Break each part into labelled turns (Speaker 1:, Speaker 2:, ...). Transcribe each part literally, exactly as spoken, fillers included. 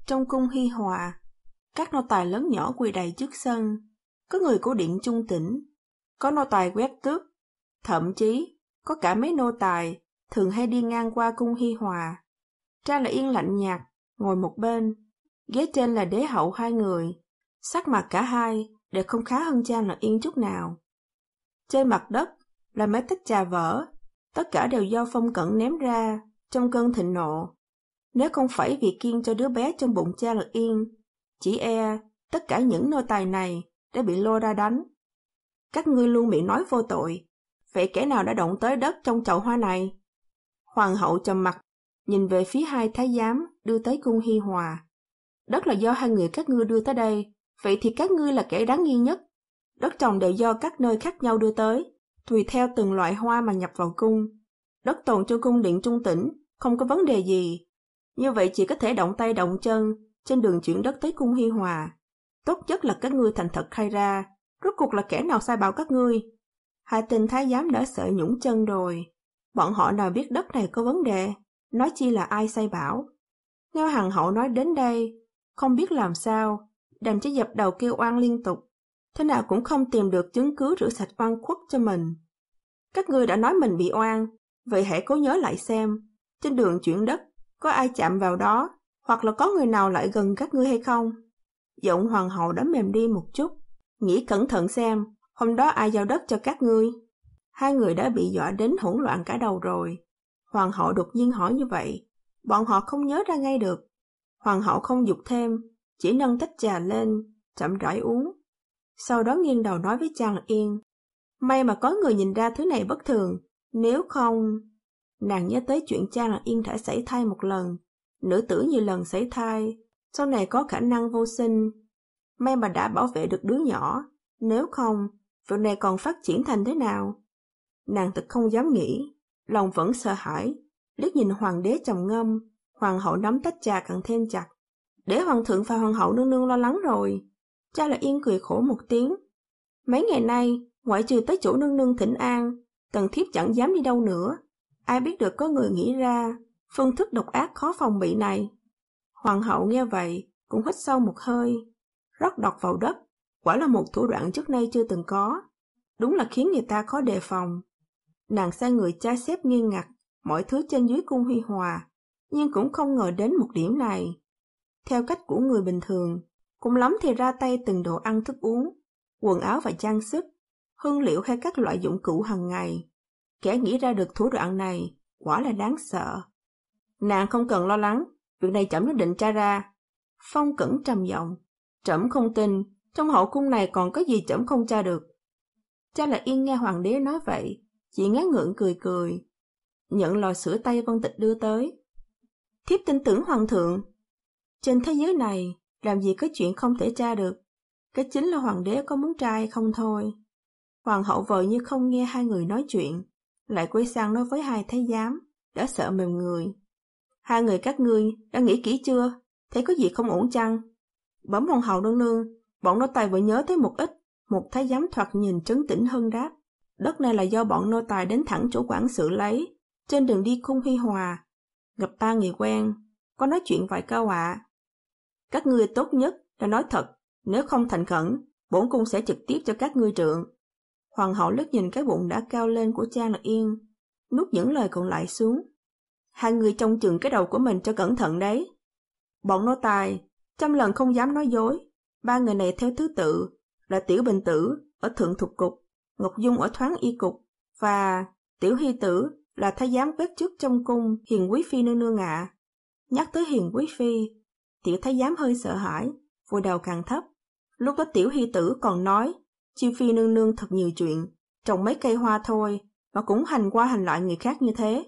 Speaker 1: Trong cung Hi Hòa, các nô tài lớn nhỏ quỳ đầy trước sân, có người của điện Trung Tĩnh, có nô tài quét tước, thậm chí có cả mấy nô tài thường hay đi ngang qua cung Hi Hòa. Trang Lợi Yên lạnh nhạt, ngồi một bên, ghế trên là đế hậu hai người, sắc mặt cả hai đều không khá hơn Trang Lợi Yên chút nào. Trên mặt đất là mấy tách trà vỡ, tất cả đều do Phong Cẩn ném ra trong cơn thịnh nộ. Nếu không phải vì kiêng cho đứa bé trong bụng Trang Lợi Yên, chỉ e tất cả những nô tài này đã bị lôi ra đánh. Các ngươi luôn miệng nói vô tội, vậy kẻ nào đã động tới đất trong chậu hoa này? Hoàng hậu trầm mặt, nhìn về phía hai thái giám đưa tới cung Hi Hòa. Đất là do hai người các ngươi đưa tới đây, vậy thì các ngươi là kẻ đáng nghi nhất. Đất trồng đều do các nơi khác nhau đưa tới, tùy theo từng loại hoa mà nhập vào cung. Đất tồn cho cung điện Trung Tĩnh, không có vấn đề gì. Như vậy chỉ có thể động tay động chân trên đường chuyển đất tới cung Hi Hòa. Tốt nhất là các ngươi thành thật khai ra, rốt cuộc là kẻ nào sai bảo các ngươi. Hai tên thái giám đã sợ nhũng chân rồi. Bọn họ nào biết đất này có vấn đề, nói chi là ai sai bảo. Nghe Hằng hậu nói đến đây, không biết làm sao, đành chỉ dập đầu kêu oan liên tục. Thế nào cũng không tìm được chứng cứ rửa sạch oan khuất cho mình. Các ngươi đã nói mình bị oan, vậy hãy cố nhớ lại xem, trên đường chuyển đất, có ai chạm vào đó, hoặc là có người nào lại gần các ngươi hay không? Giọng hoàng hậu đã mềm đi một chút, nghĩ cẩn thận xem, hôm đó ai giao đất cho các ngươi? Hai người đã bị dọa đến hỗn loạn cả đầu rồi. Hoàng hậu đột nhiên hỏi như vậy, bọn họ không nhớ ra ngay được. Hoàng hậu không giục thêm, chỉ nâng tách trà lên, chậm rãi uống. Sau đó nghiêng đầu nói với Trang Lợi Yên, may mà có người nhìn ra thứ này bất thường, nếu không... Nàng nhớ tới chuyện Trang Lợi Yên đã sảy thai một lần, nữ tử nhiều lần sảy thai, sau này có khả năng vô sinh. May mà đã bảo vệ được đứa nhỏ, nếu không, việc này còn phát triển thành thế nào? Nàng thật không dám nghĩ, lòng vẫn sợ hãi, liếc nhìn hoàng đế trầm ngâm, hoàng hậu nắm tách trà càng thêm chặt. Để hoàng thượng và hoàng hậu nương nương lo lắng rồi. Trang Lợi Yên cười khổ một tiếng. Mấy ngày nay, ngoại trừ tới chỗ nương nương thỉnh an, tần thiếp chẳng dám đi đâu nữa. Ai biết được có người nghĩ ra phương thức độc ác khó phòng bị này. Hoàng hậu nghe vậy, cũng hít sâu một hơi, rót độc vào đất, quả là một thủ đoạn trước nay chưa từng có. Đúng là khiến người ta khó đề phòng. Nàng sai người tra xếp nghiêm ngặt mọi thứ trên dưới cung Hi Hòa, nhưng cũng không ngờ đến một điểm này. Theo cách của người bình thường, cũng lắm thì ra tay từng đồ ăn thức uống, quần áo và trang sức, hương liệu hay các loại dụng cụ hàng ngày. Kẻ nghĩ ra được thủ đoạn này, quả là đáng sợ. Nàng không cần lo lắng, việc này trẫm nhất định tra ra. Phong Cẩn trầm giọng, trẫm không tin, trong hậu cung này còn có gì trẫm không tra được. Trang Lợi Yên nghe hoàng đế nói vậy, chỉ ngán ngượng cười cười, nhận lò sữa tây Vân Tịch đưa tới. Thiếp tin tưởng hoàng thượng. Trên thế giới này, làm gì có chuyện không thể tra được. Cái chính là hoàng đế có muốn tra hay không thôi. Hoàng hậu vờ như không nghe hai người nói chuyện, lại quay sang nói với hai thái giám, đã sợ mềm người. Hai người các ngươi đã nghĩ kỹ chưa? Thấy có gì không ổn chăng? Bẩm hoàng hậu nương nương, bọn nô tài vừa nhớ tới một ít. Một thái giám thoạt nhìn trấn tĩnh hơn đáp. Đất này là do bọn nô tài đến thẳng chỗ quản sự lấy, trên đường đi cung Hi Hòa. Gặp ba người quen, có nói chuyện vài câu ạ. À. Các ngươi tốt nhất là nói thật, nếu không thành khẩn, bổn cung sẽ trực tiếp cho các ngươi trượng. Hoàng hậu liếc nhìn cái bụng đã cao lên của Trang Lợi Yên, nuốt những lời còn lại xuống. Hai người trông chừng cái đầu của mình cho cẩn thận đấy. Bọn nô tài, trăm lần không dám nói dối. Ba người này theo thứ tự là Tiểu Bình Tử ở Thượng Thục Cục, Ngọc Dung ở Thoáng Y Cục, và Tiểu Hy Tử là thái giám quét trước trong cung Hiền Quý Phi nương nương ạ. À. Nhắc tới Hiền Quý Phi, Tiểu thái giám hơi sợ hãi, vùi đầu càng thấp. Lúc đó Tiểu Hy Tử còn nói, Chiêu Phi nương nương thật nhiều chuyện, trồng mấy cây hoa thôi mà cũng hành qua hành lại người khác như thế.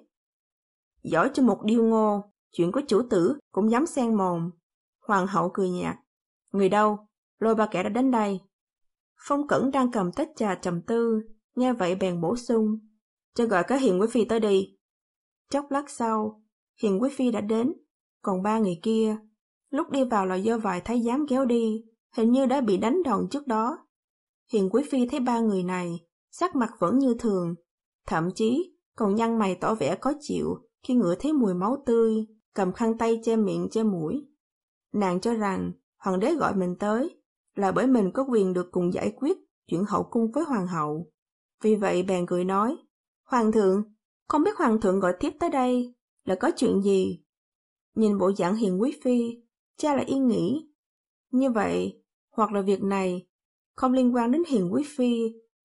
Speaker 1: Giỏi cho một điêu ngô, chuyện của chủ tử cũng dám xen mồm. Hoàng hậu cười nhạt, người đâu, lôi ba kẻ đã đến đây. Phong Cẩn đang cầm tách trà trầm tư, nghe vậy bèn bổ sung, cho gọi cả Hiền Quý Phi tới đi. Chốc lát sau, Hiền Quý Phi đã đến, còn ba người kia, lúc đi vào là do vài thái giám kéo đi, hình như đã bị đánh đòn trước đó. Hiền Quý Phi thấy ba người này, sắc mặt vẫn như thường, thậm chí còn nhăn mày tỏ vẻ khó chịu khi ngửi thấy mùi máu tươi, cầm khăn tay che miệng che mũi. Nàng cho rằng hoàng đế gọi mình tới là bởi mình có quyền được cùng giải quyết chuyện hậu cung với hoàng hậu. Vì vậy bèn cười nói, Hoàng thượng, không biết hoàng thượng gọi thiếp tới đây là có chuyện gì? Nhìn bộ dạng hiền quý phi, cha lại yên nghĩ. Như vậy, hoặc là việc này không liên quan đến hiền quý phi,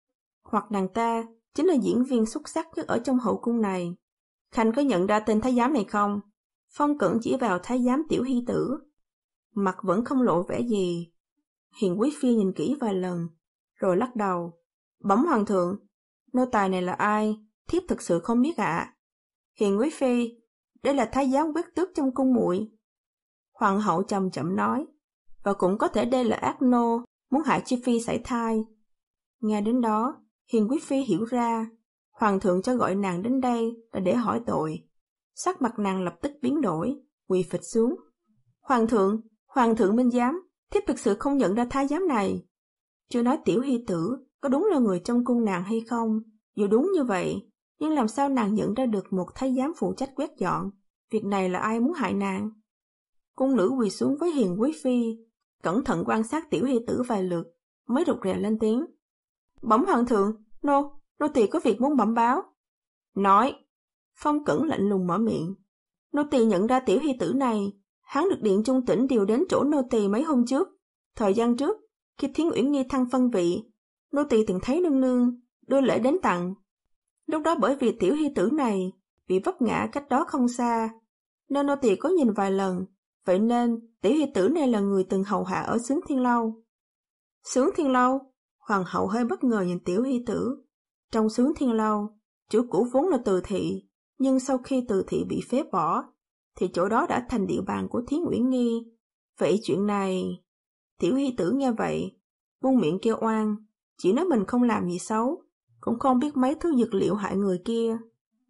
Speaker 1: hoặc nàng ta chính là diễn viên xuất sắc nhất ở trong hậu cung này. Khanh có nhận ra tên thái giám này không? Phong Cẩn chỉ vào thái giám Tiểu Hy Tử. Mặt vẫn không lộ vẻ gì. Hiền quý phi nhìn kỹ vài lần, rồi lắc đầu. Bẩm hoàng thượng, nô tài này là ai? Thiếp thực sự không biết ạ. À. Hiền quý phi, đây là thái giám quét tước trong cung muội. Hoàng hậu chậm chậm nói, và cũng có thể đây là ác nô muốn hại chi phi sảy thai. Nghe đến đó, hiền quý phi hiểu ra, hoàng thượng cho gọi nàng đến đây là để hỏi tội. Sắc mặt nàng lập tức biến đổi, quỳ phịch xuống. Hoàng thượng, hoàng thượng minh giám, thiếp thực sự không nhận ra thái giám này. Chưa nói Tiểu Hy Tử có đúng là người trong cung nàng hay không, dù đúng như vậy, nhưng làm sao nàng nhận ra được một thái giám phụ trách quét dọn? Việc này là ai muốn hại nàng? Cung nữ quỳ xuống với hiền quý phi, cẩn thận quan sát Tiểu Hy Tử vài lượt, mới rụt rè lên tiếng. Bẩm hoàng thượng, nô, nô tỳ có việc muốn bẩm báo. Nói. Phong Cẩn lạnh lùng mở miệng. Nô tỳ nhận ra Tiểu Hy Tử này, hắn được Điện Trung Tỉnh điều đến chỗ nô tỳ mấy hôm trước. Thời gian trước, khi Thiến Uyển Nghi thăng phân vị, nô tỳ từng thấy nương nương đưa lễ đến tặng. Lúc đó bởi vì Tiểu Hy Tử này bị vấp ngã cách đó không xa, nên nô tỳ có nhìn vài lần. Vậy nên Tiểu Hy Tử này là người từng hầu hạ ở Xướng Thiên Lâu. Xướng Thiên Lâu? Hoàng hậu hơi bất ngờ nhìn Tiểu Hy Tử. Trong Xướng Thiên Lâu, chủ cũ vốn là Từ Thị, nhưng sau khi Từ Thị bị phế bỏ, thì chỗ đó đã thành địa bàn của Thiến Uyển Nghi. Vậy chuyện này... Tiểu Hy Tử nghe vậy, buông miệng kêu oan, chỉ nói mình không làm gì xấu, cũng không biết mấy thứ dược liệu hại người kia.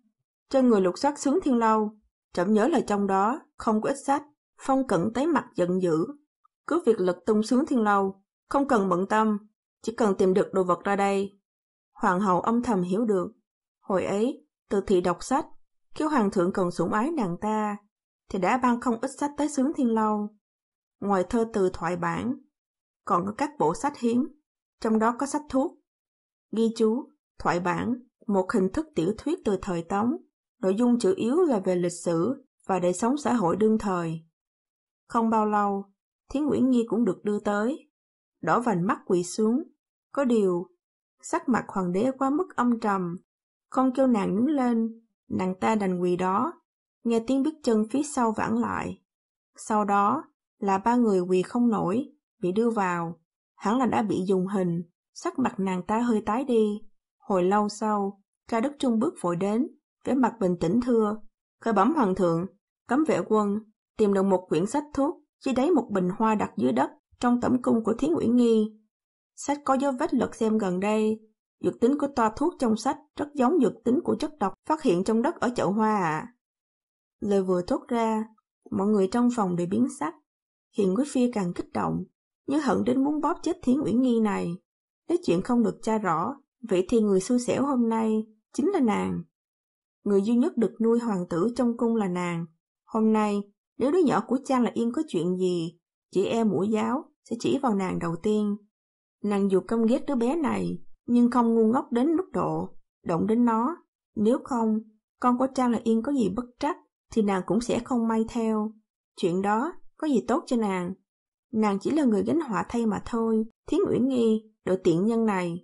Speaker 1: Cho người lục soát Xướng Thiên Lâu, trẫm nhớ là trong đó không có ít sách. Phong Cẩn tái mặt giận dữ, cứ việc lật tung Xướng Thiên Lâu, không cần bận tâm, chỉ cần tìm được đồ vật ra đây. Hoàng hậu âm thầm hiểu được, hồi ấy Từ Thị đọc sách, kêu hoàng thượng cần sủng ái nàng ta, thì đã ban không ít sách tới Xướng Thiên Lâu. Ngoài thơ từ thoại bản, còn có các bộ sách hiếm, trong đó có sách thuốc, ghi chú, thoại bản, một hình thức tiểu thuyết từ thời Tống, nội dung chủ yếu là về lịch sử và đời sống xã hội đương thời. Không bao lâu, Thiến Uyển Nghi cũng được đưa tới, đỏ vành mắt quỳ xuống. Có điều, sắc mặt hoàng đế quá mức âm trầm, không kêu nàng đứng lên, nàng ta đành quỳ đó, nghe tiếng bước chân phía sau vãn lại. Sau đó là ba người quỳ không nổi, bị đưa vào, hẳn là đã bị dùng hình, sắc mặt nàng ta hơi tái đi. Hồi lâu sau, Ca Đức Trung bước vội đến, vẻ mặt bình tĩnh thưa, khởi bẩm hoàng thượng, cấm vệ quân tìm được một quyển sách thuốc, chỉ đáy một bình hoa đặt dưới đất trong tẩm cung của Thiến Uyển Nghi. Sách có dấu vết lật xem gần đây, dược tính của toa thuốc trong sách rất giống dược tính của chất độc phát hiện trong đất ở chậu hoa ạ. À. Lời vừa thốt ra, mọi người trong phòng đều biến sắc. Hiền quý phi càng kích động, như hận đến muốn bóp chết Thiến Uyển Nghi này. Nếu chuyện không được tra rõ, vậy thì người xui xẻo hôm nay chính là nàng. Người duy nhất được nuôi hoàng tử trong cung là nàng. Hôm nay, nếu đứa nhỏ của Trang là Yên có chuyện gì, chị em Mũ Giáo sẽ chỉ vào nàng đầu tiên. Nàng dù căm ghét đứa bé này, nhưng không ngu ngốc đến mức độ động đến nó. Nếu không, con của Trang là Yên có gì bất trắc, thì nàng cũng sẽ không may theo. Chuyện đó có gì tốt cho nàng. Nàng chỉ là người gánh họa thay mà thôi. Thiến Uyển Nghi, đồ tiện nhân này.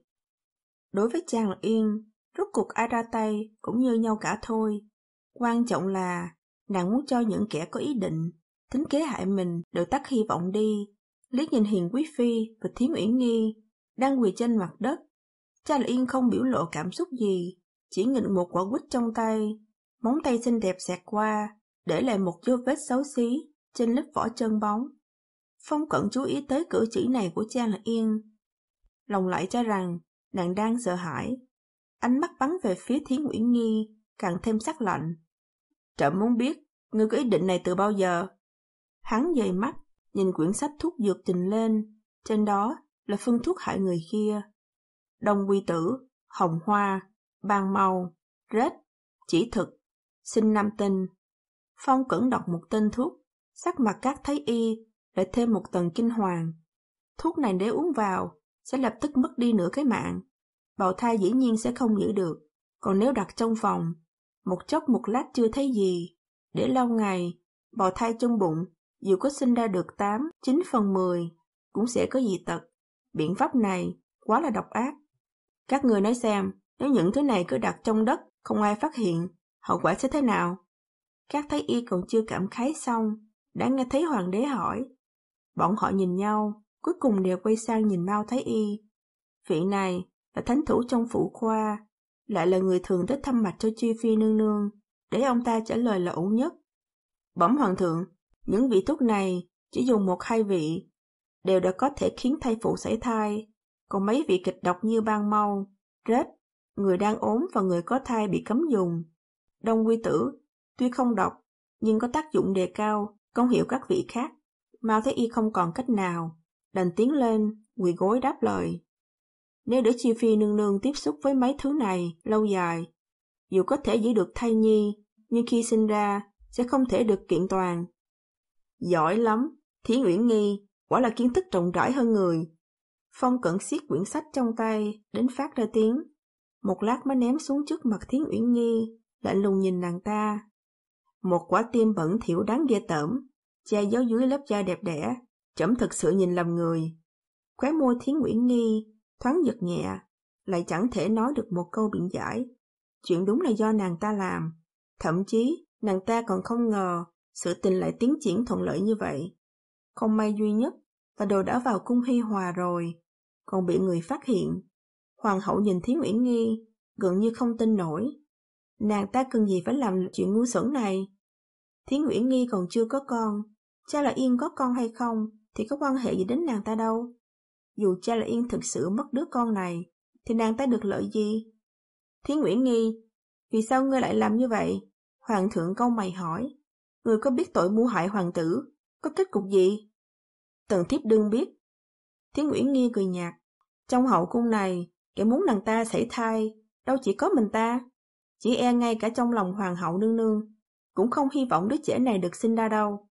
Speaker 1: Đối với Trang là Yên, rốt cuộc ai ra tay cũng như nhau cả thôi. Quan trọng là nàng muốn cho những kẻ có ý định tính kế hại mình đều tắt hy vọng đi. Liếc nhìn Hiền quý phi và Thiến Uyển Nghi đang quỳ trên mặt đất, Trang là Yên không biểu lộ cảm xúc gì, chỉ nghịch một quả quýt trong tay, móng tay xinh đẹp xẹt qua, để lại một dấu vết xấu xí trên lớp vỏ chân bóng. Phong Cẩn chú ý tới cử chỉ này của Trang là Yên, lòng lại cho rằng nàng đang sợ hãi. Ánh mắt bắn về phía Thiến Uyển Nghi, càng thêm sắc lạnh. Trẫm muốn biết, ngươi có ý định này từ bao giờ? Hắn dời mắt, nhìn quyển sách thuốc dược trình lên, trên đó là phương thuốc hại người kia. Đông quy tử, hồng hoa, ban mau, rết, chỉ thực, sinh nam tinh. Phong Cẩn đọc một tên thuốc, sắc mặt các thái y lại thêm một tầng kinh hoàng. Thuốc này nếu uống vào, sẽ lập tức mất đi nửa cái mạng. Bào thai dĩ nhiên sẽ không giữ được, còn nếu đặt trong phòng, một chốc một lát chưa thấy gì, để lâu ngày, bào thai trong bụng, dù có sinh ra được tám, chín phần mười, cũng sẽ có dị tật. Biện pháp này quá là độc ác. Các người nói xem, nếu những thứ này cứ đặt trong đất, không ai phát hiện, hậu quả sẽ thế nào? Các thái y còn chưa cảm khái xong, đã nghe thấy hoàng đế hỏi. Bọn họ nhìn nhau, cuối cùng đều quay sang nhìn Mao Thái Y. Vị này là thánh thủ trong phủ khoa, lại là người thường đến thăm mạch cho Chi Phi nương nương, để ông ta trả lời là ổn nhất. Bẩm hoàng thượng, những vị thuốc này chỉ dùng một hai vị, đều đã có thể khiến thai phụ sảy thai, còn mấy vị kịch độc như ban mau, rết, người đang ốm và người có thai bị cấm dùng. Đông quy tử, tuy không độc, nhưng có tác dụng đề cao, công hiệu các vị khác. Mao Thái Y không còn cách nào, đành tiến lên, quỳ gối đáp lời. Nếu để Chi Phi nương nương tiếp xúc với mấy thứ này lâu dài, dù có thể giữ được thai nhi, nhưng khi sinh ra sẽ không thể được kiện toàn. Giỏi lắm, Thiến Uyển Nghi, quả là kiến thức rộng rãi hơn người. Phong Cẩn siết quyển sách trong tay, đến phát ra tiếng. Một lát mới ném xuống trước mặt Thiến Uyển Nghi, lạnh lùng nhìn nàng ta. Một quả tim bẩn thỉu đáng ghê tởm, che giấu dưới lớp da đẹp đẽ, trẫm thực sự nhìn lầm người. Khóe môi Thiến Uyển Nghi thoáng giật nhẹ, lại chẳng thể nói được một câu biện giải. Chuyện đúng là do nàng ta làm, thậm chí nàng ta còn không ngờ sự tình lại tiến triển thuận lợi như vậy. Không may duy nhất là đồ đã vào cung Hi Hòa rồi, còn bị người phát hiện. Hoàng hậu nhìn Thiến Uyển Nghi, gần như không tin nổi. Nàng ta cần gì phải làm chuyện ngu xuẩn này? Thiến Uyển Nghi còn chưa có con, cha là Yên có con hay không thì có quan hệ gì đến nàng ta đâu. Dù cha là Yên thực sự mất đứa con này, thì nàng ta được lợi gì? Thiến Uyển Nghi, vì sao ngươi lại làm như vậy? Hoàng thượng cau mày hỏi. Ngươi có biết tội mưu hại hoàng tử, có kết cục gì? Tần thiếp đương biết. Thiến Uyển Nghi cười nhạt. Trong hậu cung này, kẻ muốn nàng ta sảy thai, đâu chỉ có mình ta. Chỉ e ngay cả trong lòng hoàng hậu nương nương, cũng không hy vọng đứa trẻ này được sinh ra đâu.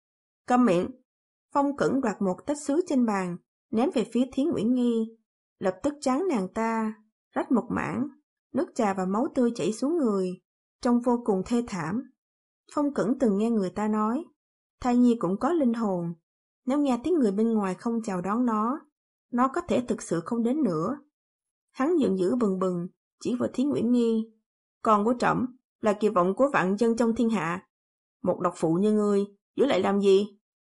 Speaker 1: Câm miệng. Phong Cẩn đoạt một tách sứ trên bàn, ném về phía Thiến Uyển Nghi. Lập tức trán nàng ta, rách một mảng, nước trà và máu tươi chảy xuống người, trông vô cùng thê thảm. Phong Cẩn từng nghe người ta nói, thai nhi cũng có linh hồn, nếu nghe tiếng người bên ngoài không chào đón nó, nó có thể thực sự không đến nữa. Hắn giận dữ bừng bừng, chỉ vào Thiến Uyển Nghi. Con của trẫm là kỳ vọng của vạn dân trong thiên hạ. Một độc phụ như ngươi, giữ lại làm gì?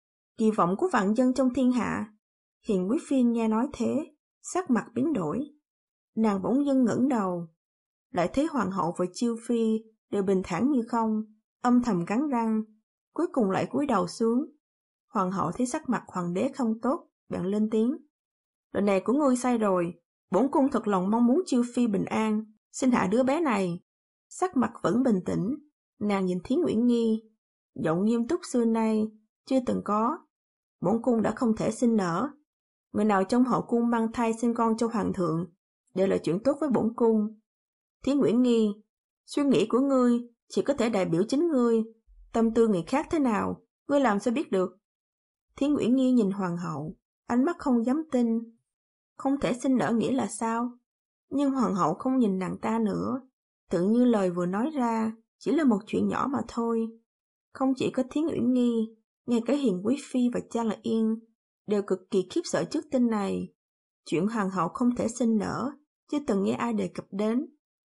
Speaker 1: Kỳ vọng của vạn dân trong thiên hạ. Hiền quý phi nghe nói thế, sắc mặt biến đổi. Nàng bỗng dưng ngẩng đầu, lại thấy hoàng hậu và Chiêu phi đều bình thản như không, âm thầm cắn răng, cuối cùng lại cúi đầu xuống. Hoàng hậu thấy sắc mặt hoàng đế không tốt, bèn lên tiếng. Lần này của ngươi sai rồi, bổn cung thật lòng mong muốn Chiêu phi bình an, xin hạ đứa bé này. Sắc mặt vẫn bình tĩnh, nàng nhìn Thiến Uyển Nghi, giọng nghiêm túc xưa nay chưa từng có. Bổn cung đã không thể sinh nở, người nào trong hậu cung mang thai sinh con cho hoàng thượng đều là chuyện tốt với bổn cung. Thiến Uyển Nghi, suy nghĩ của ngươi chỉ có thể đại biểu chính ngươi, tâm tư người khác thế nào, ngươi làm sao biết được? Thiến Uyển Nghi nhìn hoàng hậu, ánh mắt không dám tin. Không thể sinh nở nghĩa là sao? Nhưng hoàng hậu không nhìn nàng ta nữa, tự như lời vừa nói ra chỉ là một chuyện nhỏ mà thôi. Không chỉ có Thiến Uyển Nghi, ngay cả Hiền quý phi và cha là Yên đều cực kỳ khiếp sợ trước tin này. Chuyện hoàng hậu không thể sinh nở chưa từng nghe ai đề cập đến.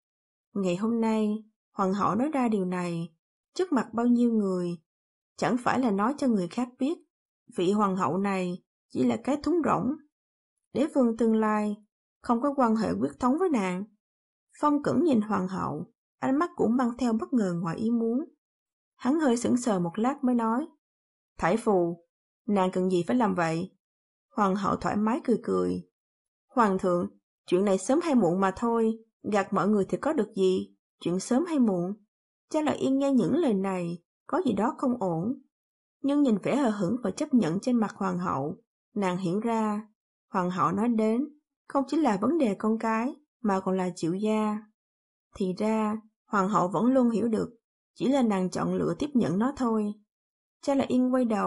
Speaker 1: Ngày hôm nay, hoàng hậu nói ra điều này trước mặt bao nhiêu người, chẳng phải là nói cho người khác biết vị hoàng hậu này chỉ là cái thúng rỗng. Đế vương tương lai không có quan hệ quyết thống với nàng. Phong Cẩn nhìn hoàng hậu, ánh mắt cũng mang theo bất ngờ ngoài ý muốn. Hắn hơi sững sờ một lát mới nói, Thải phù, nàng cần gì phải làm vậy? Hoàng hậu thoải mái cười cười. Hoàng thượng, chuyện này sớm hay muộn mà thôi, gạt mọi người thì có được gì, chuyện sớm hay muộn. Cha là Yên nghe những lời này, có gì đó không ổn. Nhưng nhìn vẻ hờ hững và chấp nhận trên mặt hoàng hậu, nàng hiểu ra, hoàng hậu nói đến, không chỉ là vấn đề con cái, mà còn là chịu gia. Thì ra, hoàng hậu vẫn luôn hiểu được, chỉ là nàng chọn lựa tiếp nhận nó thôi. Cha là Yên quay đầu,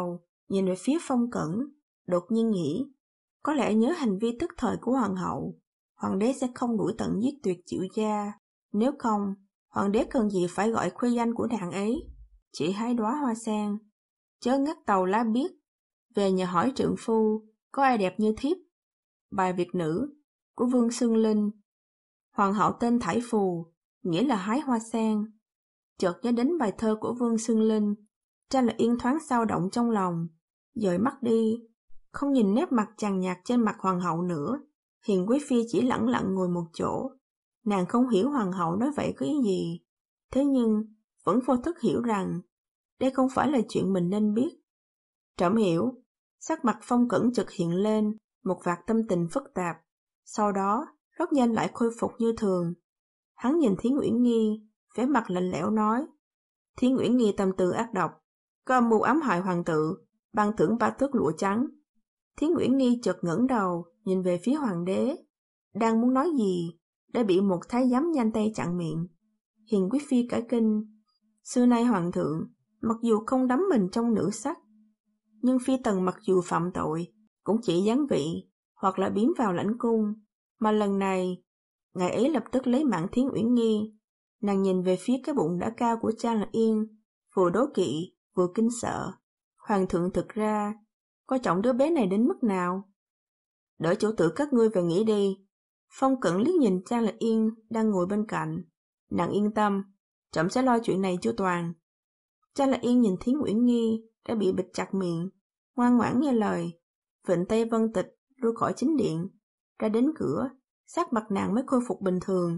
Speaker 1: nhìn về phía Phong Cẩn, đột nhiên nghĩ, có lẽ nhớ hành vi tức thời của hoàng hậu, hoàng đế sẽ không đuổi tận giết tuyệt Triệu gia. Nếu không, hoàng đế cần gì phải gọi khuê danh của nàng ấy, chỉ hái đóa hoa sen, chớ ngắt tàu lá biếc, về nhà hỏi trượng phu, có ai đẹp như thiếp. Bài Việt nữ của Vương Xuân Linh. Hoàng hậu tên Thải Phù, nghĩa là hái hoa sen. Chợt nhớ đến bài thơ của Vương Xuân Linh, Trang Là Yên thoáng sao động trong lòng, dời mắt đi, không nhìn nét mặt chằng nhạt trên mặt hoàng hậu nữa. Hiền quý phi chỉ lẳng lặng ngồi một chỗ. Nàng không hiểu hoàng hậu nói vậy có ý gì, thế nhưng vẫn vô thức hiểu rằng đây không phải là chuyện mình nên biết. Trẫm hiểu. Sắc mặt Phong Cẩn chợt hiện lên một vạt tâm tình phức tạp, sau đó rất nhanh lại khôi phục như thường. Hắn nhìn Thiến Uyển Nghi, vẻ mặt lạnh lẽo nói: Thiến Uyển Nghi tâm tư ác độc, có âm mưu ám hại hoàng tử, ban thưởng ba thước lụa trắng. Thiến Uyển Nghi chợt ngẩng đầu nhìn về phía hoàng đế, đang muốn nói gì đã bị một thái giám nhanh tay chặn miệng. Hiền quý phi cả kinh. Xưa nay hoàng thượng mặc dù không đắm mình trong nữ sắc, nhưng phi tần mặc dù phạm tội cũng chỉ giáng vị hoặc là biếm vào lãnh cung, mà lần này ngài ấy lập tức lấy mạng Thiến Uyển Nghi. Nàng nhìn về phía cái bụng đã cao của Trang Là Yên, vừa đố kỵ vừa kinh sợ. Hoàng thượng thực ra coi trọng đứa bé này đến mức nào? Đỡ chủ tử các ngươi về nghỉ đi. Phong Cẩn liếc nhìn Trang Là Yên đang ngồi bên cạnh. Nàng yên tâm, trẫm sẽ lo chuyện này chu toàn. Trang Là Yên nhìn Thiến Uyển Nghi đã bị bịt chặt miệng, ngoan ngoãn nghe lời, vịnh tay Vân Tịch lui khỏi chính điện, ra đến cửa, sắc mặt nàng mới khôi phục bình thường.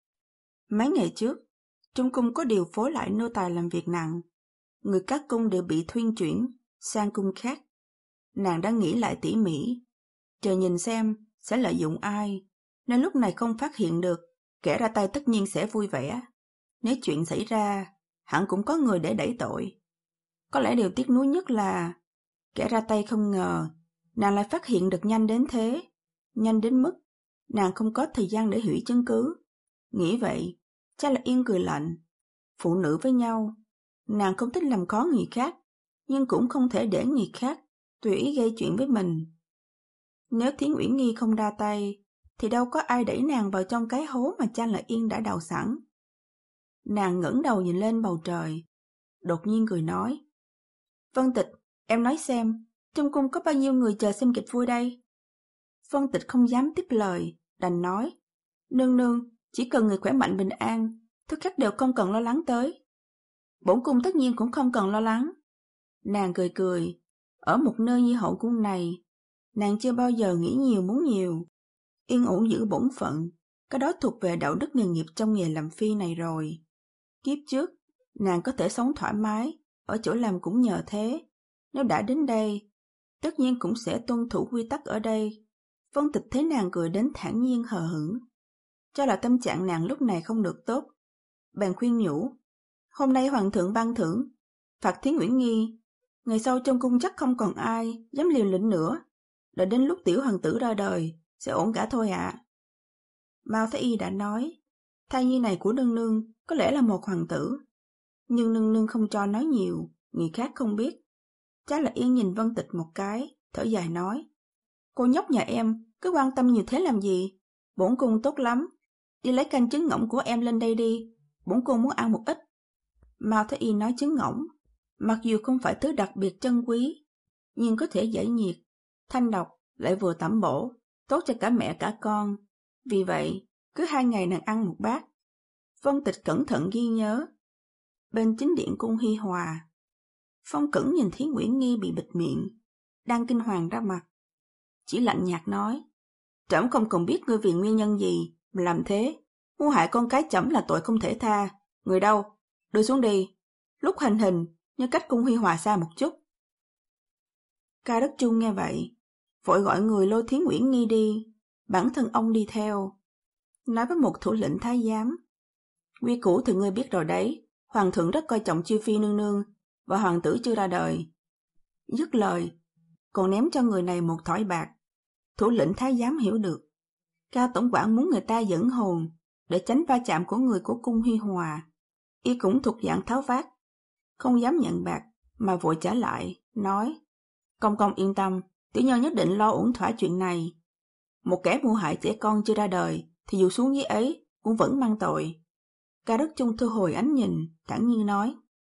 Speaker 1: Mấy ngày trước, trong cung có điều phối lại nô tài làm việc nặng, người các cung đều bị thuyên chuyển sang cung khác. Nàng đang nghĩ lại tỉ mỉ, chờ nhìn xem sẽ lợi dụng ai, nên lúc này không phát hiện được, kẻ ra tay tất nhiên sẽ vui vẻ. Nếu chuyện xảy ra, hẳn cũng có người để đẩy tội. Có lẽ điều tiếc nuối nhất là kẻ ra tay không ngờ nàng lại phát hiện được nhanh đến thế, nhanh đến mức nàng không có thời gian để hủy chứng cứ. Nghĩ vậy, Trang Là Yên cười lạnh. Phụ nữ với nhau, nàng không thích làm khó người khác, nhưng cũng không thể để người khác tùy ý gây chuyện với mình. Nếu Thiến Uyển Nghi không ra tay, thì đâu có ai đẩy nàng vào trong cái hố mà Trang Là Yên đã đào sẵn. Nàng ngẩng đầu nhìn lên bầu trời, đột nhiên cười nói: Vân Tịch, em nói xem, trong cung có bao nhiêu người chờ xem kịch vui đây? Vân Tịch không dám tiếp lời, đành nói: Nương nương, chỉ cần người khỏe mạnh bình an, thứ khác đều không cần lo lắng tới. Bổn cung tất nhiên cũng không cần lo lắng. Nàng cười cười, ở một nơi như hậu cung này, nàng chưa bao giờ nghĩ nhiều muốn nhiều. Yên ổn giữ bổn phận, cái đó thuộc về đạo đức nghề nghiệp trong nghề làm phi này rồi. Kiếp trước, nàng có thể sống thoải mái, ở chỗ làm cũng nhờ thế. Nếu đã đến đây, tất nhiên cũng sẽ tuân thủ quy tắc ở đây. Vân Tịch thấy nàng cười đến thản nhiên hờ hững, cho là tâm trạng nàng lúc này không được tốt. Bèn khuyên nhủ: Hôm nay hoàng thượng ban thưởng, phạt Thiến Uyển Nghi, ngày sau trong cung chắc không còn ai dám liều lĩnh nữa. Đợi đến lúc tiểu hoàng tử ra đời, sẽ ổn cả thôi ạ. À. Mao Thái Y đã nói, thai nhi này của nương nương có lẽ là một hoàng tử, nhưng nương nương không cho nói nhiều, người khác không biết. Chắc là Yên nhìn Vân Tịch một cái, thở dài nói: Cô nhóc nhà em cứ quan tâm nhiều thế làm gì? Bổn cung tốt lắm, đi lấy canh trứng ngỗng của em lên đây đi, bổn cung muốn ăn một ít. Mao Thái Y nói trứng ngỗng, mặc dù không phải thứ đặc biệt trân quý, nhưng có thể giải nhiệt, thanh độc, lại vừa tẩm bổ, tốt cho cả mẹ cả con. Vì vậy, cứ hai ngày nàng ăn một bát. Vân Tịch cẩn thận ghi nhớ. Bên chính điện cung Hi Hòa, Phong Cẩn nhìn Thiến Uyển Nghi bị bịt miệng, đang kinh hoàng ra mặt, chỉ lạnh nhạt nói: Trẫm không cần biết ngươi vì nguyên nhân gì mà làm thế. Mưu hại con cái trẫm là tội không thể tha. Người đâu? Đưa xuống đi. Lúc hành hình, nhớ cách cung Hi Hòa xa một chút. Ca Đức Trung nghe vậy, vội gọi người lôi Thiến Uyển Nghi đi, bản thân ông đi theo, nói với một thủ lĩnh thái giám: Quy củ thì ngươi biết rồi đấy, hoàng thượng rất coi trọng chiêu phi nương nương, và hoàng tử chưa ra đời. Dứt lời, còn ném cho người này một thỏi bạc. Thủ lĩnh thái giám hiểu được, Cao tổng quản muốn người ta dẫn hồn, để tránh va chạm của người của cung Hi Hòa. Y cũng thuộc dạng tháo vát, không dám nhận bạc, mà vội trả lại, nói: Công công yên tâm, tiểu nhân nhất định lo ổn thỏa chuyện này. Một kẻ mưu hại trẻ con chưa ra đời, thì dù xuống dưới ấy, cũng vẫn mang tội. Ca Đức Chung thu hồi ánh nhìn, thản nhiên nói.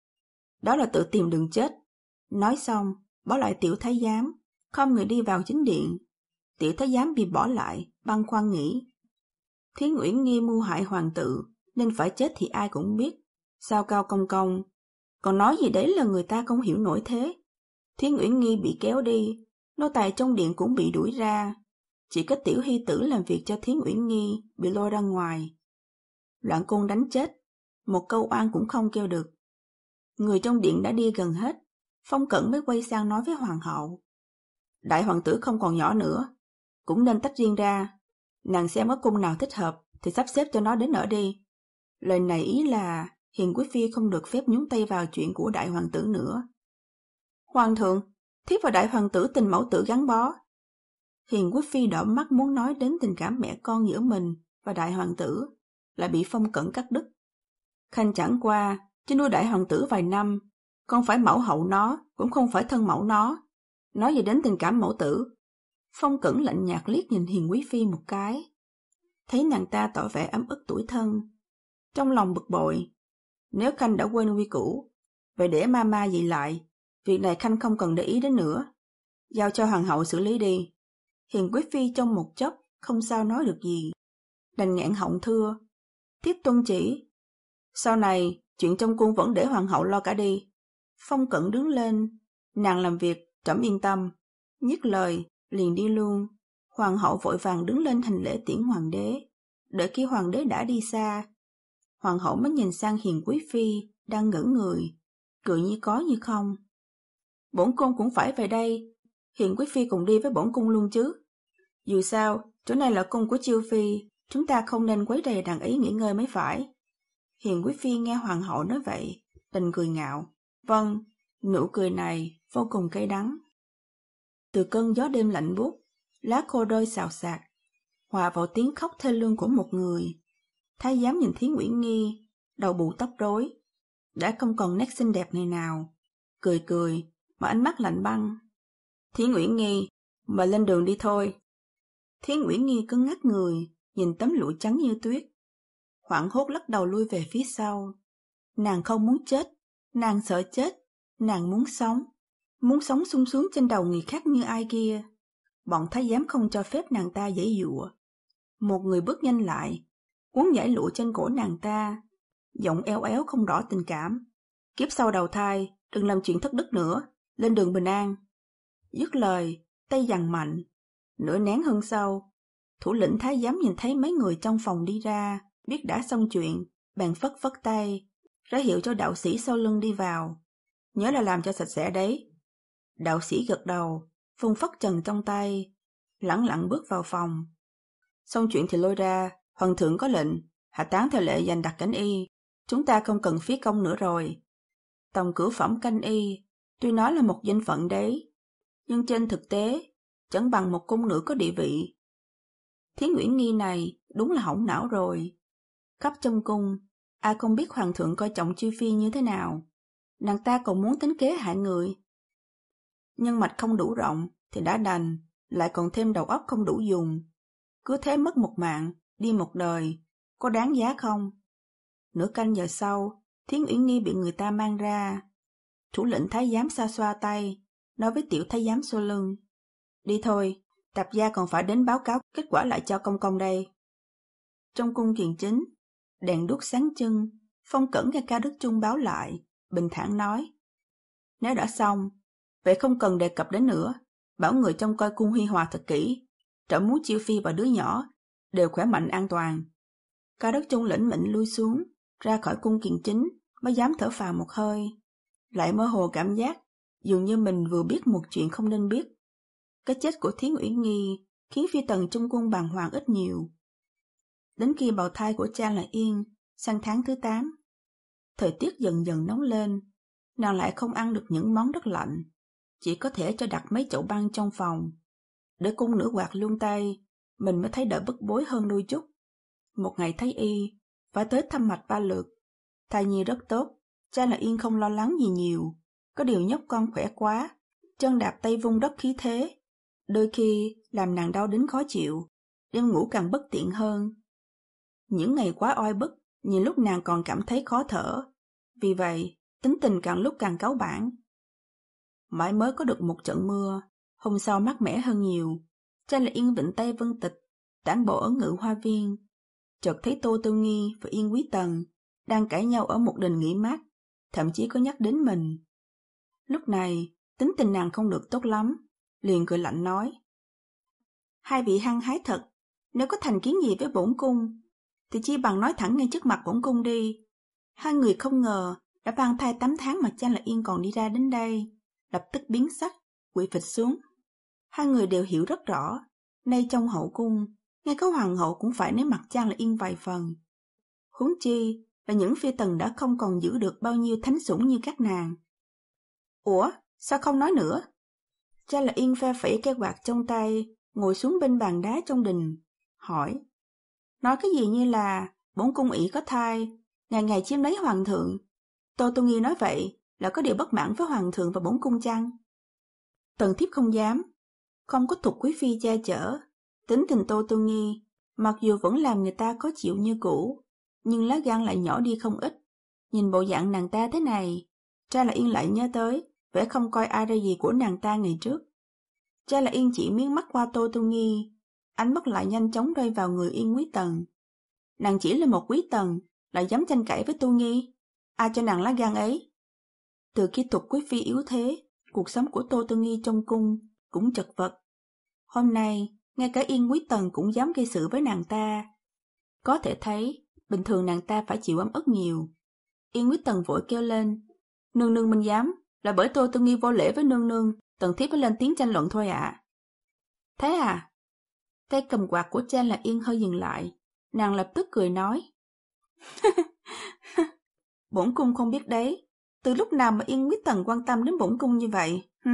Speaker 1: Đó là tự tìm đường chết. Nói xong, bỏ lại tiểu thái giám, không người đi vào chính điện. Tiểu thái giám bị bỏ lại, băn khoăn nghĩ. Thiến Uyển Nghi mưu hại hoàng tử, nên phải chết thì ai cũng biết. Sao Cao công công? Còn nói gì đấy là người ta không hiểu nổi thế. Thiến Uyển Nghi bị kéo đi, nô tài trong điện cũng bị đuổi ra. Chỉ có Tiểu Hy Tử làm việc cho Thiến Uyển Nghi bị lôi ra ngoài. Loạn côn đánh chết, một câu oan cũng không kêu được. Người trong điện đã đi gần hết, Phong Cẩn mới quay sang nói với hoàng hậu. Đại hoàng tử không còn nhỏ nữa, cũng nên tách riêng ra. Nàng xem có cung nào thích hợp thì sắp xếp cho nó đến ở đi. Lời này ý là Hiền quý phi không được phép nhúng tay vào chuyện của đại hoàng tử nữa. Hoàng thượng, thiếp và đại hoàng tử tình mẫu tử gắn bó. Hiền quý phi đỏ mắt muốn nói đến tình cảm mẹ con giữa mình và đại hoàng tử, lại bị Phong Cẩn cắt đứt. Khanh chẳng qua chỉ nuôi đại hoàng tử vài năm, không phải mẫu hậu nó, cũng không phải thân mẫu nó. Nói gì đến tình cảm mẫu tử. Phong Cẩn lạnh nhạt liếc nhìn Hiền quý phi một cái, thấy nàng ta tỏ vẻ ấm ức tủi thân, trong lòng bực bội. Nếu Khanh đã quên quy củ, vậy để ma ma gì lại, việc này Khanh không cần để ý đến nữa, giao cho hoàng hậu xử lý đi. Hiền quý phi trong một chốc không sao nói được gì, đành nghẹn họng thưa. Tiếp tuân chỉ. Sau này chuyện trong cung vẫn để hoàng hậu lo cả đi. Phong Cẩn đứng lên, nàng làm việc trẫm yên tâm. Dứt lời liền đi luôn. Hoàng hậu vội vàng đứng lên hành lễ tiễn hoàng đế. Đợi khi hoàng đế đã đi xa, hoàng hậu mới nhìn sang Hiền quý phi đang ngẩn người, cười như có như không. Bổn cung cũng phải về đây, Hiền quý phi cùng đi với bổn cung luôn chứ. Dù sao chỗ này là cung của Chiêu phi, chúng ta không nên quấy rầy đàn ấy nghỉ ngơi mới phải. Hiền quý phi nghe hoàng hậu nói vậy, đành cười ngạo. Vâng, nụ cười này vô cùng cay đắng. Từ cơn gió đêm lạnh buốt, lá khô rơi xào xạc, hòa vào tiếng khóc thê lương của một người. Thái giám nhìn Thiến Uyển Nghi, đầu bù tóc rối, đã không còn nét xinh đẹp ngày nào, cười cười mà ánh mắt lạnh băng. Thiến Uyển Nghi, mà lên đường đi thôi. Thiến Uyển Nghi cứng ngắc người, nhìn tấm lụa trắng như tuyết, hoảng hốt lắc đầu lui về phía sau. Nàng không muốn chết, nàng sợ chết, nàng muốn sống, muốn sống sung sướng trên đầu người khác như ai kia. Bọn thái giám không cho phép nàng ta giãy giụa. Một người bước nhanh lại, cuốn dải lụa trên cổ nàng ta, giọng eo éo không rõ tình cảm. Kiếp sau đầu thai, đừng làm chuyện thất đức nữa, lên đường bình an. Dứt lời, tay giằng mạnh. Nửa nén hơn sau, thủ lĩnh thái giám nhìn thấy mấy người trong phòng đi ra, biết đã xong chuyện, bèn phất phất tay, ra hiệu cho đạo sĩ sau lưng đi vào. Nhớ là làm cho sạch sẽ đấy. Đạo sĩ gật đầu, vung phất trần trong tay, lẳng lặng bước vào phòng. Xong chuyện thì lôi ra, hoàng thượng có lệnh, hạ táng theo lệ dành đặt cánh y, chúng ta không cần phí công nữa rồi. Tòng cửu phẩm canh y, tuy nói là một danh phận đấy, nhưng trên thực tế, chẳng bằng một cung nữ có địa vị. Thiến Uyển Nghi này đúng là hỏng não rồi. Khắp trong cung, ai không biết hoàng thượng coi trọng Chiêu phi như thế nào, nàng ta còn muốn tính kế hại người. Nhân mạch không đủ rộng thì đã đành, lại còn thêm đầu óc không đủ dùng. Cứ thế mất một mạng, đi một đời, có đáng giá không? Nửa canh giờ sau, Thiến Uyển Nghi bị người ta mang ra. Thủ lĩnh thái giám xoa xoa tay, nói với tiểu thái giám sau lưng. Đi thôi, tạp gia còn phải đến báo cáo kết quả lại cho công công đây. Trong cung kiền chính, đèn đuốc sáng trưng, Phong Cẩn nghe Ca Đức Chung báo lại, bình thản nói. Nếu đã xong, vậy không cần đề cập đến nữa, bảo người trông coi cung huy hòa thật kỹ, trẫm muốn Chiêu phi và đứa nhỏ đều khỏe mạnh an toàn. Ca Đức Chung lĩnh mệnh lui xuống, ra khỏi cung kiền chính, mới dám thở phào một hơi, lại mơ hồ cảm giác dường như mình vừa biết một chuyện không nên biết. Cái chết của Thiến Uyển Nghi khiến phi tần trong cung bàng hoàng ít nhiều. Đến khi bào thai của cha lại yên, sang tháng thứ tám, thời tiết dần dần nóng lên, nàng lại không ăn được những món rất lạnh, chỉ có thể cho đặt mấy chậu băng trong phòng. Để cung nữ quạt luôn tay, mình mới thấy đỡ bức bối hơn đôi chút. Một ngày thấy y, phải tới thăm mạch ba lượt. Thai nhi rất tốt, cha là yên không lo lắng gì nhiều, có điều nhóc con khỏe quá, chân đạp tay vung đất khí thế, đôi khi làm nàng đau đến khó chịu, đêm ngủ càng bất tiện hơn. Những ngày quá oi bức, nhiều lúc nàng còn cảm thấy khó thở, vì vậy tính tình càng lúc càng cáu bẳn. Mãi mới có được một trận mưa, hôm sau mát mẻ hơn nhiều, Trang Lại Yên vịnh tay Vân Tịch, tản bộ ở Ngự Hoa Viên, chợt thấy Tô Tư Nghi và Yên Quý Tần đang cãi nhau ở một đình nghỉ mát, thậm chí có nhắc đến mình. Lúc này, tính tình nàng không được tốt lắm, liền cười lạnh nói: Hai vị hăng hái thật, nếu có thành kiến gì với bổn cung, thì chi bằng nói thẳng ngay trước mặt bổn cung đi. Hai người không ngờ đã mang thai tám tháng mà Trang Lại Yên còn đi ra đến đây, lập tức biến sắc, quỵ phịch xuống. Hai người đều hiểu rất rõ, nay trong hậu cung, ngay có hoàng hậu cũng phải nể mặt Trang Lại Yên vài phần. Huống chi là những phi tần đã không còn giữ được bao nhiêu thánh sủng như các nàng. Ủa, sao không nói nữa? Trang Lại Yên phe phẩy cái quạt trong tay, ngồi xuống bên bàn đá trong đình, hỏi: Nói cái gì như là bổn cung ỷ có thai, ngày ngày chiếm lấy hoàng thượng. Tô Tô Nghi nói vậy là có điều bất mãn với hoàng thượng và bổn cung chăng? Tần thiếp không dám, không có Thục quý phi che chở, tính tình Tô Tô Nghi mặc dù vẫn làm người ta khó chịu như cũ, nhưng lá gan lại nhỏ đi không ít. Nhìn bộ dạng nàng ta thế này, Trang Lại Yên lại nhớ tới vẻ không coi ai ra gì của nàng ta ngày trước. Trang Lại Yên chỉ miếng mắt qua Tô Tô Nghi, ánh mắt lại nhanh chóng rơi vào người Yên Quý Tần. Nàng chỉ là một quý tần, lại dám tranh cãi với Tô Nghi, ai cho nàng lá gan ấy? Từ khi Thục quý phi yếu thế, cuộc sống của Tô Tô Nghi trong cung cũng chật vật. Hôm nay, ngay cả Yên Quý Tần cũng dám gây sự với nàng ta. Có thể thấy, bình thường nàng ta phải chịu ấm ức nhiều. Yên Quý Tần vội kêu lên: Nương nương mình dám, là bởi Tô Tô Nghi vô lễ với nương nương, Tần thiếp mới lên tiếng tranh luận thôi ạ. À. Thế à? Tay cầm quạt của Trang Lại Yên hơi dừng lại, nàng lập tức cười nói: Bổn cung không biết đấy, từ lúc nào mà Yên Quý Tần quan tâm đến bổn cung như vậy, hử?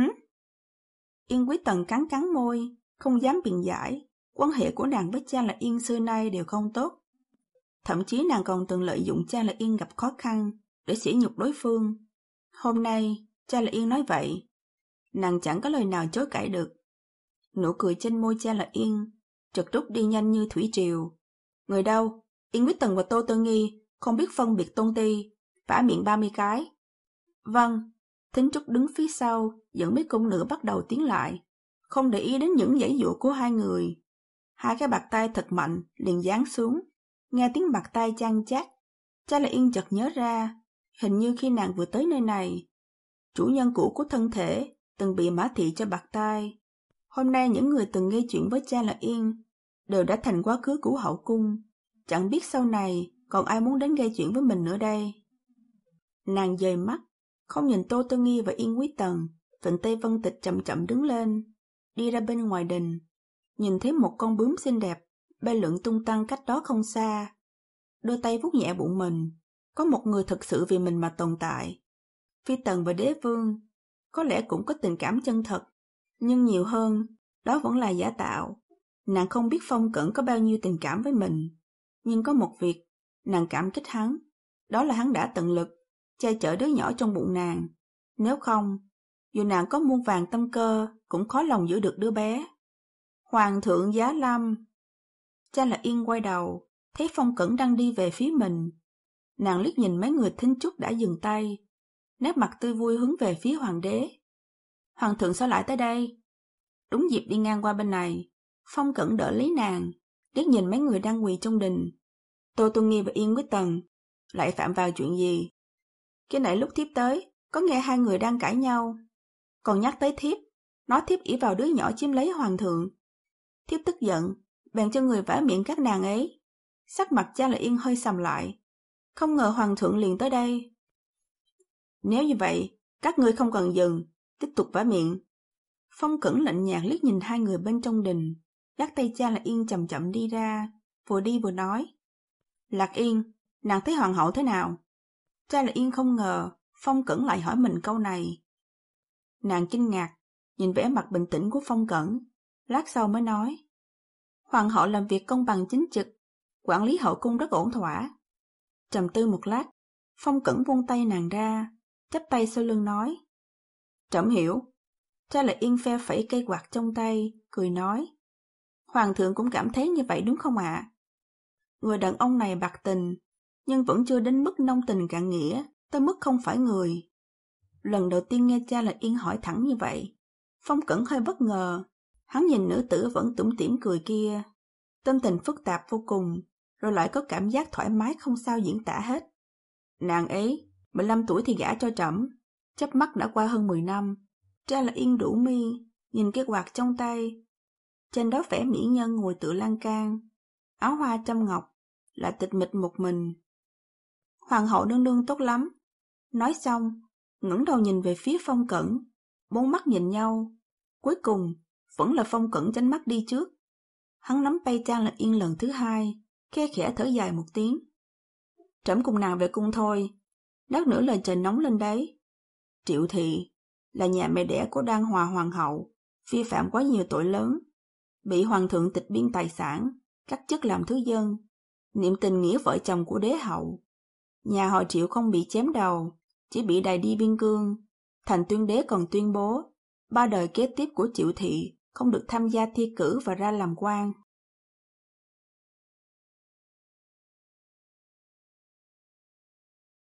Speaker 1: Yên Quý Tần cắn cắn môi, không dám biện giải, quan hệ của nàng với Trang Lại Yên xưa nay đều không tốt. Thậm chí nàng còn từng lợi dụng Trang Lại Yên gặp khó khăn để sỉ nhục đối phương. Hôm nay, Trang Lại Yên nói vậy, nàng chẳng có lời nào chối cãi được. Nụ cười trên môi Trang Lại Yên chợt rút đi nhanh như thủy triều. Người đâu? Yên Quý Tần và Tô Tư Nghi không biết phân biệt tôn ti, vả miệng ba mươi cái. Vâng. Thính Trúc đứng phía sau, dẫn mấy cung nữ bắt đầu tiến lại, không để ý đến những giãy giụa của hai người. Hai cái bạt tay thật mạnh liền giáng xuống, nghe tiếng bạt tay chan chát. Trang Lại Yên chợt nhớ ra, hình như khi nàng vừa tới nơi này, chủ nhân cũ của thân thể từng bị mã thị cho bạt tay. Hôm nay những người từng gây chuyện với Trang Lại Yên đều đã thành quá khứ của hậu cung, chẳng biết sau này còn ai muốn đến gây chuyện với mình nữa đây. Nàng dời mắt, không nhìn Tô Tư Nghi và Yên Quý Tần, vịnh tay Vân Tịch chậm chậm đứng lên, đi ra bên ngoài đình, nhìn thấy một con bướm xinh đẹp bay lượn tung tăng cách đó không xa, đưa tay vuốt nhẹ bụng mình. Có một người thực sự vì mình mà tồn tại. Phi Tần và Đế Vương có lẽ cũng có tình cảm chân thật, nhưng nhiều hơn đó vẫn là giả tạo. Nàng không biết Phong Cẩn có bao nhiêu tình cảm với mình, nhưng có một việc nàng cảm kích hắn, đó là hắn đã tận lực che chở đứa nhỏ trong bụng nàng. Nếu không, dù nàng có muôn vàng tâm cơ cũng khó lòng giữ được đứa bé. Hoàng thượng giá lâm. Trang Lại Yên quay đầu, thấy Phong Cẩn đang đi về phía mình. Nàng liếc nhìn mấy người Thính Trúc đã dừng tay, nét mặt tươi vui hướng về phía hoàng đế. Hoàng thượng sao lại tới đây? Đúng dịp đi ngang qua bên này, Phong Cẩn đỡ lấy nàng, liếc nhìn mấy người đang quỳ trong đình. Tô Tô Nghi và Yên Quý Tần lại phạm vào chuyện gì? Cái nãy lúc thiếp tới, có nghe hai người đang cãi nhau, còn nhắc tới thiếp, nói thiếp ỷ vào đứa nhỏ chiếm lấy hoàng thượng. Thiếp tức giận, bèn cho người vả miệng các nàng ấy. Sắc mặt Trang Lại Yên hơi sầm lại, không ngờ hoàng thượng liền tới đây. Nếu như vậy, các ngươi không cần dừng, tiếp tục vả miệng. Phong Cẩn lạnh nhạt liếc nhìn hai người bên trong đình, dắt tay Trang Lại Yên chậm chậm đi ra, vừa đi vừa nói: Lạc Yên, nàng thấy hoàng hậu thế nào? Trang Lại Yên không ngờ Phong Cẩn lại hỏi mình câu này. Nàng kinh ngạc, nhìn vẻ mặt bình tĩnh của Phong Cẩn, lát sau mới nói: Hoàng hậu làm việc công bằng chính trực, quản lý hậu cung rất ổn thỏa. Trầm tư một lát, Phong Cẩn buông tay nàng ra, chắp tay sau lưng nói: Trẫm hiểu. Cha Lợi Yên phe phẩy cây quạt trong tay, cười nói. Hoàng thượng cũng cảm thấy như vậy đúng không ạ? Người đàn ông này bạc tình, nhưng vẫn chưa đến mức nông tình cạn nghĩa, tới mức không phải người. Lần đầu tiên nghe cha Lợi Yên hỏi thẳng như vậy, Phong Cẩn hơi bất ngờ. Hắn nhìn nữ tử vẫn tủm tỉm cười kia, tâm tình phức tạp vô cùng, rồi lại có cảm giác thoải mái không sao diễn tả hết. Nàng ấy, mười lăm tuổi thì gả cho trẫm, chớp mắt đã qua hơn mười năm. Cha Lợi Yên đủ mi, nhìn cái quạt trong tay. Trên đó vẽ mỹ nhân ngồi tựa lan can, áo hoa trăm ngọc, lại tịch mịch một mình. Hoàng hậu nương nương tốt lắm. Nói xong, ngẩng đầu nhìn về phía Phong Cẩn, bốn mắt nhìn nhau. Cuối cùng, vẫn là Phong Cẩn tránh mắt đi trước. Hắn nắm tay cha Lợi Yên lần thứ hai, khe khẽ thở dài một tiếng. Trẫm cùng nàng về cung thôi, lát nữa lời trời nóng lên đấy. Triệu Thị là nhà mẹ đẻ của Đan Hòa hoàng hậu, vi phạm quá nhiều tội lớn, bị hoàng thượng tịch biên tài sản, cắt chức làm thứ dân, niệm tình nghĩa vợ chồng của đế hậu. Nhà họ Triệu không bị chém đầu, chỉ bị đày đi biên cương. Thành Tuyên đế còn tuyên bố ba đời kế tiếp của Triệu Thị không được tham gia thi cử và ra làm quan.